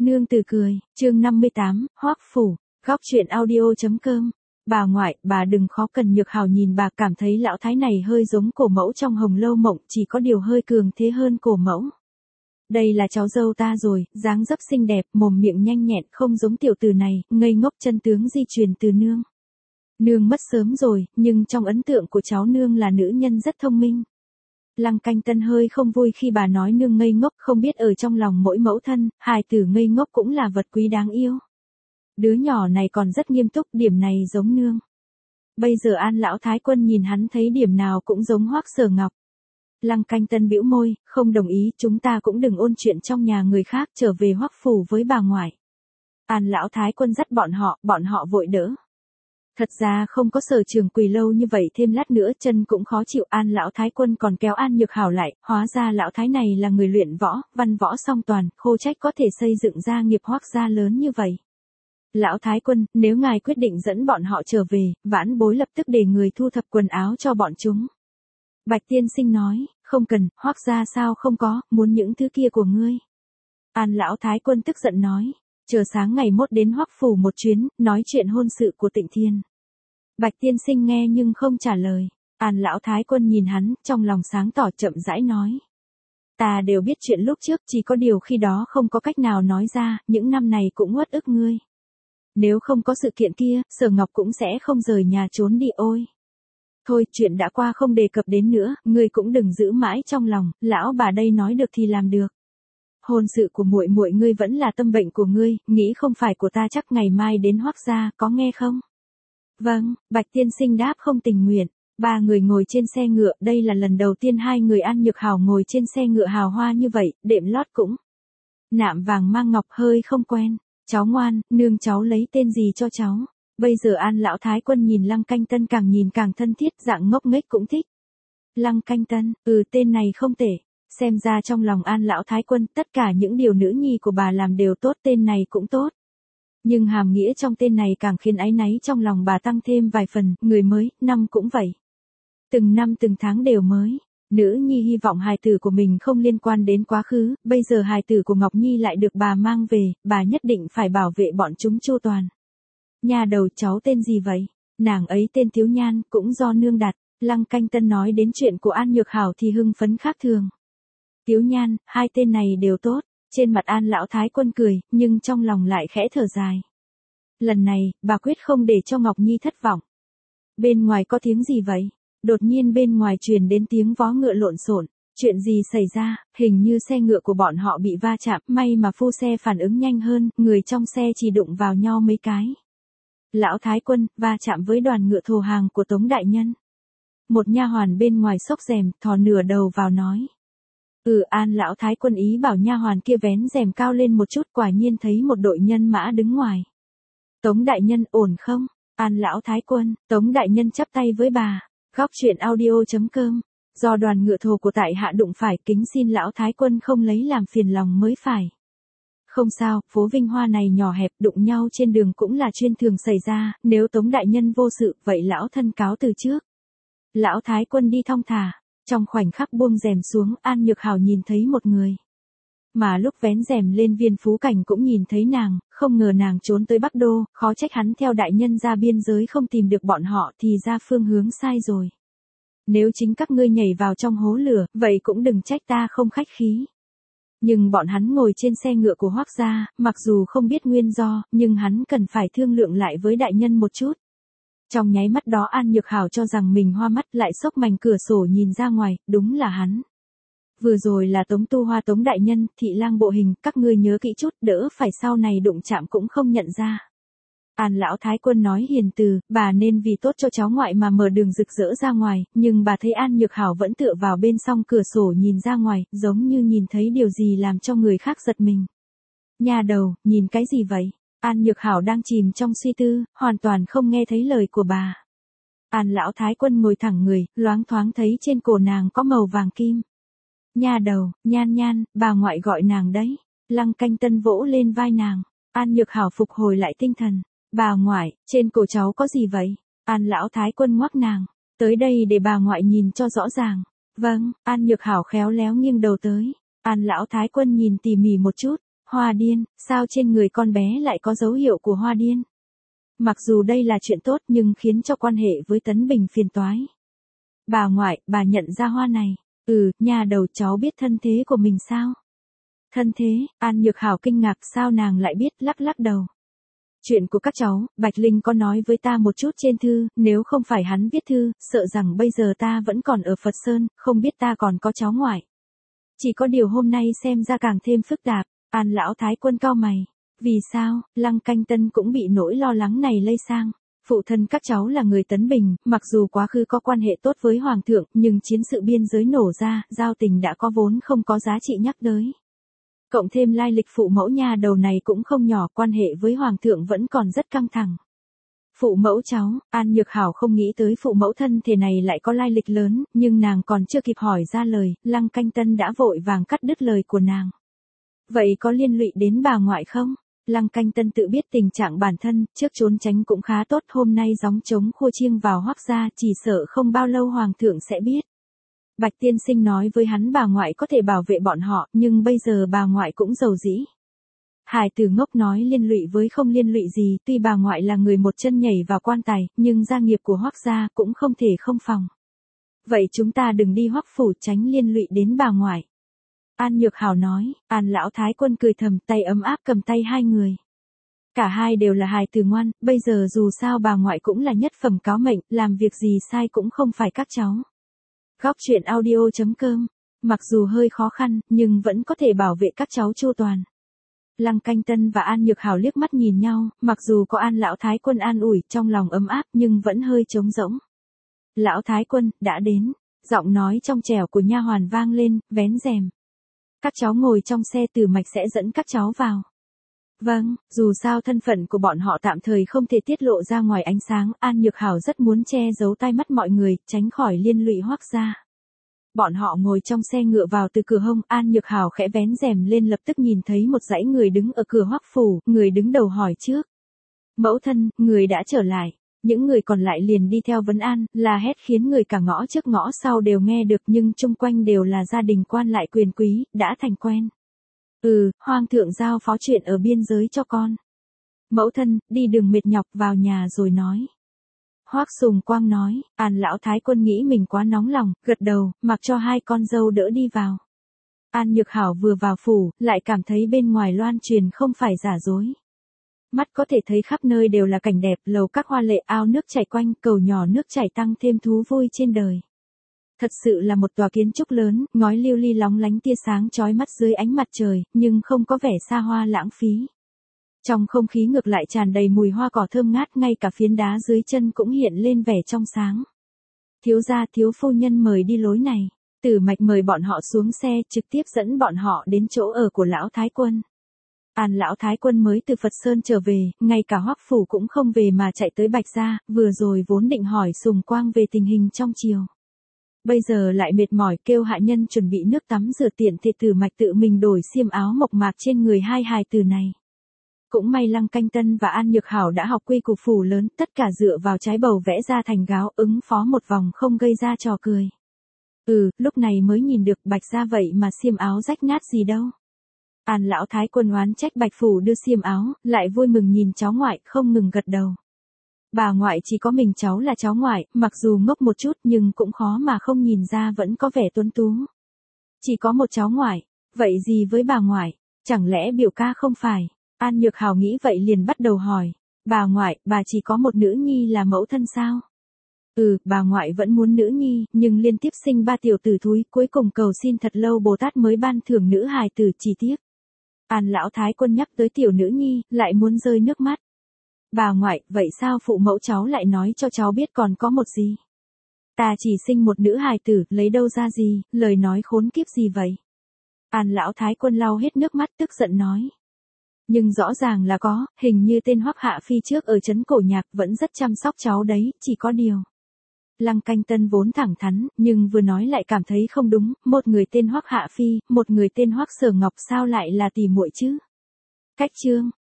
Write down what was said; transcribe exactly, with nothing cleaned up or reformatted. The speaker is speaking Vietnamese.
Nương tử cười, chương năm mươi tám, Hoắc phủ, góc truyện audio.com. Bà ngoại, bà đừng khó cần. Nhược Hào nhìn bà cảm thấy lão thái này hơi giống cổ mẫu trong Hồng Lâu Mộng, chỉ có điều hơi cường thế hơn cổ mẫu. Đây là cháu dâu ta rồi, dáng dấp xinh đẹp, mồm miệng nhanh nhẹn, không giống tiểu tử này, ngây ngốc. Chân tướng di truyền từ nương. Nương mất sớm rồi, nhưng trong ấn tượng của cháu nương là nữ nhân rất thông minh. Lăng Canh Tân hơi không vui khi bà nói nương ngây ngốc, không biết ở trong lòng mỗi mẫu thân, hài tử ngây ngốc cũng là vật quý đáng yêu. Đứa nhỏ này còn rất nghiêm túc, điểm này giống nương. Bây giờ An lão thái quân nhìn hắn thấy điểm nào cũng giống Hoắc Sở Ngọc. Lăng Canh Tân bĩu môi, không đồng ý, chúng ta cũng đừng ôn chuyện trong nhà người khác, trở về Hoắc phủ với bà ngoại. An lão thái quân dắt bọn họ, bọn họ vội đỡ. Thật ra không có Sở Trường quỳ lâu như vậy, thêm lát nữa chân cũng khó chịu. An lão thái quân còn kéo An Nhược Hào lại, hóa ra lão thái này là người luyện võ, văn võ song toàn, khô trách có thể xây dựng ra nghiệp Hoắc gia lớn như vậy. Lão thái quân, nếu ngài quyết định dẫn bọn họ trở về, vãn bối lập tức để người thu thập quần áo cho bọn chúng. Bạch tiên sinh nói, không cần, Hoắc gia sao không có, muốn những thứ kia của ngươi. An lão thái quân tức giận nói, chờ sáng ngày mốt đến Hoắc phủ một chuyến, nói chuyện hôn sự của Tịnh Thiên. Bạch tiên sinh nghe nhưng không trả lời. An lão thái quân nhìn hắn, trong lòng sáng tỏ, chậm rãi nói. Ta đều biết chuyện lúc trước, chỉ có điều khi đó không có cách nào nói ra, những năm này cũng uất ức ngươi. Nếu không có sự kiện kia, Sở Ngọc cũng sẽ không rời nhà trốn đi ôi. Thôi, chuyện đã qua không đề cập đến nữa, ngươi cũng đừng giữ mãi trong lòng, lão bà đây nói được thì làm được. Hôn sự của muội muội ngươi vẫn là tâm bệnh của ngươi, nghĩ không phải của ta chắc ngày mai đến Hoắc gia, có nghe không? Vâng, Bạch tiên sinh đáp không tình nguyện. Ba người ngồi trên xe ngựa, đây là lần đầu tiên hai người An Nhược Hào ngồi trên xe ngựa hào hoa như vậy, đệm lót cũng nạm vàng mang ngọc, hơi không quen. Cháu ngoan, nương cháu lấy tên gì cho cháu? Bây giờ An lão thái quân nhìn Lăng Canh Tân càng nhìn càng thân thiết, dạng ngốc nghếch cũng thích. Lăng Canh Tân, ừ tên này không tệ. Xem ra trong lòng An lão thái quân, tất cả những điều nữ nhi của bà làm đều tốt, tên này cũng tốt. Nhưng hàm nghĩa trong tên này càng khiến áy náy trong lòng bà tăng thêm vài phần, người mới, năm cũng vậy. Từng năm từng tháng đều mới. Nữ nhi hy vọng hài tử của mình không liên quan đến quá khứ, bây giờ hài tử của Ngọc Nhi lại được bà mang về, bà nhất định phải bảo vệ bọn chúng chu toàn. Nhà đầu, cháu tên gì vậy? Nàng ấy tên Tiếu Nhan, cũng do nương đặt. Lăng Canh Tân nói đến chuyện của An Nhược Hảo thì hưng phấn khác thường. Tiếu Nhan, hai tên này đều tốt. Trên mặt An lão thái quân cười, nhưng trong lòng lại khẽ thở dài. Lần này, bà quyết không để cho Ngọc Nhi thất vọng. Bên ngoài có tiếng gì vậy? Đột nhiên bên ngoài truyền đến tiếng vó ngựa lộn xộn. Chuyện gì xảy ra? Hình như xe ngựa của bọn họ bị va chạm, may mà phu xe phản ứng nhanh hơn, người trong xe chỉ đụng vào nhau mấy cái. Lão thái quân va chạm với đoàn ngựa thồ hàng của Tống đại nhân. Một nha hoàn bên ngoài xốc rèm, thò nửa đầu vào nói. Ừ, An lão thái quân ý bảo nha hoàn kia vén rèm cao lên một chút, quả nhiên thấy một đội nhân mã đứng ngoài. Tống đại nhân ổn không? An lão thái quân, Tống đại nhân chắp tay với bà. Góc truyện audio.com. Do đoàn ngựa thồ của tại hạ đụng phải, kính xin lão thái quân không lấy làm phiền lòng mới phải. Không sao, phố Vinh Hoa này nhỏ hẹp, đụng nhau trên đường cũng là chuyện thường xảy ra, nếu Tống đại nhân vô sự, vậy lão thân cáo từ trước. Lão thái quân đi thong thả, trong khoảnh khắc buông rèm xuống, An Nhược Hào nhìn thấy một người. Mà lúc vén rèm lên Viên Phú Cảnh cũng nhìn thấy nàng, không ngờ nàng trốn tới Bắc Đô, khó trách hắn theo đại nhân ra biên giới không tìm được bọn họ, thì ra phương hướng sai rồi. Nếu chính các ngươi nhảy vào trong hố lửa, vậy cũng đừng trách ta không khách khí. Nhưng bọn hắn ngồi trên xe ngựa của Hoắc gia, mặc dù không biết nguyên do, nhưng hắn cần phải thương lượng lại với đại nhân một chút. Trong nháy mắt đó An Nhược Hảo cho rằng mình hoa mắt, lại xốc mảnh cửa sổ nhìn ra ngoài, đúng là hắn. Vừa rồi là Tống Tu Hoa Tống đại nhân, thị lang bộ hình, các ngươi nhớ kỹ chút, đỡ phải sau này đụng chạm cũng không nhận ra. An lão thái quân nói hiền từ, bà nên vì tốt cho cháu ngoại mà mở đường rực rỡ ra ngoài, nhưng bà thấy An Nhược Hảo vẫn tựa vào bên song cửa sổ nhìn ra ngoài, giống như nhìn thấy điều gì làm cho người khác giật mình. Nhà đầu, nhìn cái gì vậy? An Nhược Hảo đang chìm trong suy tư, hoàn toàn không nghe thấy lời của bà. An lão thái quân ngồi thẳng người, loáng thoáng thấy trên cổ nàng có màu vàng kim. Nhà đầu, Nhan Nhan, bà ngoại gọi nàng đấy. Lăng Canh Tân vỗ lên vai nàng. An Nhược Hảo phục hồi lại tinh thần. Bà ngoại, trên cổ cháu có gì vậy? An lão thái quân ngoắc nàng. Tới đây để bà ngoại nhìn cho rõ ràng. Vâng, An Nhược Hảo khéo léo nghiêng đầu tới. An lão thái quân nhìn tỉ mỉ một chút. Hoa điên, sao trên người con bé lại có dấu hiệu của hoa điên? Mặc dù đây là chuyện tốt nhưng khiến cho quan hệ với Tấn Bình phiền toái. Bà ngoại, bà nhận ra hoa này. Ừ, nhà đầu cháu biết thân thế của mình sao? Thân thế, An Nhược Hảo kinh ngạc sao nàng lại biết, lắc lắc đầu. Chuyện của các cháu, Bạch Linh có nói với ta một chút trên thư, nếu không phải hắn viết thư, sợ rằng bây giờ ta vẫn còn ở Phật Sơn, không biết ta còn có cháu ngoại. Chỉ có điều hôm nay xem ra càng thêm phức tạp, An lão thái quân cau mày. Vì sao, Lăng Canh Tân cũng bị nỗi lo lắng này lây sang. Phụ thân các cháu là người Tấn Bình, mặc dù quá khứ có quan hệ tốt với Hoàng thượng, nhưng chiến sự biên giới nổ ra, giao tình đã có vốn không có giá trị nhắc tới. Cộng thêm lai lịch phụ mẫu nhà đầu này cũng không nhỏ, quan hệ với Hoàng thượng vẫn còn rất căng thẳng. Phụ mẫu cháu, An Nhược Hảo không nghĩ tới phụ mẫu thân thể này lại có lai lịch lớn, nhưng nàng còn chưa kịp hỏi ra lời, Lăng Canh Tân đã vội vàng cắt đứt lời của nàng. Vậy có liên lụy đến bà ngoại không? Lăng Canh Tân tự biết tình trạng bản thân, trước trốn tránh cũng khá tốt, hôm nay gióng trống khua chiêng vào Hoắc gia, chỉ sợ không bao lâu Hoàng thượng sẽ biết. Bạch tiên sinh nói với hắn bà ngoại có thể bảo vệ bọn họ, nhưng bây giờ bà ngoại cũng giàu dĩ. Hải tử ngốc nói liên lụy với không liên lụy gì, tuy bà ngoại là người một chân nhảy vào quan tài, nhưng gia nghiệp của Hoắc gia cũng không thể không phòng. Vậy chúng ta đừng đi Hoắc phủ tránh liên lụy đến bà ngoại. An Nhược Hảo nói, An lão thái quân cười thầm, tay ấm áp cầm tay hai người. Cả hai đều là hài tử ngoan, bây giờ dù sao bà ngoại cũng là nhất phẩm cáo mệnh, làm việc gì sai cũng không phải các cháu. Góc truyện audio chấm com, mặc dù hơi khó khăn, nhưng vẫn có thể bảo vệ các cháu chu toàn. Lăng Canh Tân và An Nhược Hảo liếc mắt nhìn nhau, mặc dù có An lão thái quân an ủi, trong lòng ấm áp nhưng vẫn hơi trống rỗng. Lão thái quân, đã đến, giọng nói trong trẻo của nha hoàn vang lên, vén rèm. Các cháu ngồi trong xe, Tử Mạch sẽ dẫn các cháu vào. Vâng, dù sao thân phận của bọn họ tạm thời không thể tiết lộ ra ngoài ánh sáng, An Nhược Hảo rất muốn che giấu tai mắt mọi người, tránh khỏi liên lụy Hoắc gia. Bọn họ ngồi trong xe ngựa vào từ cửa hông, An Nhược Hảo khẽ vén rèm lên, lập tức nhìn thấy một dãy người đứng ở cửa Hoắc phủ, người đứng đầu hỏi trước. Mẫu thân, người đã trở lại. Những người còn lại liền đi theo vấn an, là hét khiến người cả ngõ trước ngõ sau đều nghe được, nhưng chung quanh đều là gia đình quan lại quyền quý, đã thành quen. Ừ, Hoàng thượng giao phó chuyện ở biên giới cho con. Mẫu thân, đi đường mệt nhọc, vào nhà rồi nói. Hoắc Sùng Quang nói, An lão thái quân nghĩ mình quá nóng lòng, gật đầu, mặc cho hai con dâu đỡ đi vào. An Nhược Hảo vừa vào phủ, lại cảm thấy bên ngoài loan truyền không phải giả dối. Mắt có thể thấy khắp nơi đều là cảnh đẹp, lầu các hoa lệ, ao nước chảy quanh, cầu nhỏ nước chảy tăng thêm thú vui trên đời. Thật sự là một tòa kiến trúc lớn, ngói lưu ly lóng lánh tia sáng chói mắt dưới ánh mặt trời, nhưng không có vẻ xa hoa lãng phí. Trong không khí ngược lại tràn đầy mùi hoa cỏ thơm ngát, ngay cả phiến đá dưới chân cũng hiện lên vẻ trong sáng. Thiếu gia, thiếu phu nhân mời đi lối này. Tử Mạch mời bọn họ xuống xe, trực tiếp dẫn bọn họ đến chỗ ở của lão thái quân. An lão thái quân mới từ Phật Sơn trở về, ngay cả Hoắc phủ cũng không về mà chạy tới Bạch gia, vừa rồi vốn định hỏi Sùng Quang về tình hình trong triều. Bây giờ lại mệt mỏi, kêu hạ nhân chuẩn bị nước tắm rửa, tiện thể Tử Mạch tự mình đổi xiêm áo mộc mạc trên người hai hài tử này. Cũng may Lăng Canh Tân và An Nhược Hảo đã học quy củ phủ lớn, tất cả dựa vào trái bầu vẽ ra thành gáo, ứng phó một vòng không gây ra trò cười. Ừ, lúc này mới nhìn được Bạch gia vậy mà xiêm áo rách nát gì đâu. An lão thái quân oán trách Bạch phủ đưa xiêm áo, lại vui mừng nhìn cháu ngoại, không ngừng gật đầu. Bà ngoại chỉ có mình cháu là cháu ngoại, mặc dù ngốc một chút nhưng cũng khó mà không nhìn ra vẫn có vẻ tuấn tú. Chỉ có một cháu ngoại, vậy gì với bà ngoại, chẳng lẽ biểu ca không phải? An Nhược Hảo nghĩ vậy liền bắt đầu hỏi, bà ngoại, bà chỉ có một nữ nhi là mẫu thân sao? Ừ, bà ngoại vẫn muốn nữ nhi, nhưng liên tiếp sinh ba tiểu tử thúi, cuối cùng cầu xin thật lâu Bồ Tát mới ban thưởng nữ hài tử, chỉ tiếc. An lão thái quân nhắc tới tiểu nữ nhi, lại muốn rơi nước mắt. Bà ngoại, vậy sao phụ mẫu cháu lại nói cho cháu biết còn có một gì? Ta chỉ sinh một nữ hài tử, lấy đâu ra gì, lời nói khốn kiếp gì vậy? An lão thái quân lau hết nước mắt, tức giận nói. Nhưng rõ ràng là có, hình như tên Hoắc Hạ Phi trước ở trấn Cổ Nhạc vẫn rất chăm sóc cháu đấy, chỉ có điều. Lăng Canh Tân vốn thẳng thắn, nhưng vừa nói lại cảm thấy không đúng, một người tên Hoắc Hạ Phi, một người tên Hoắc Sở Ngọc sao lại là tỷ muội chứ? Cách chương,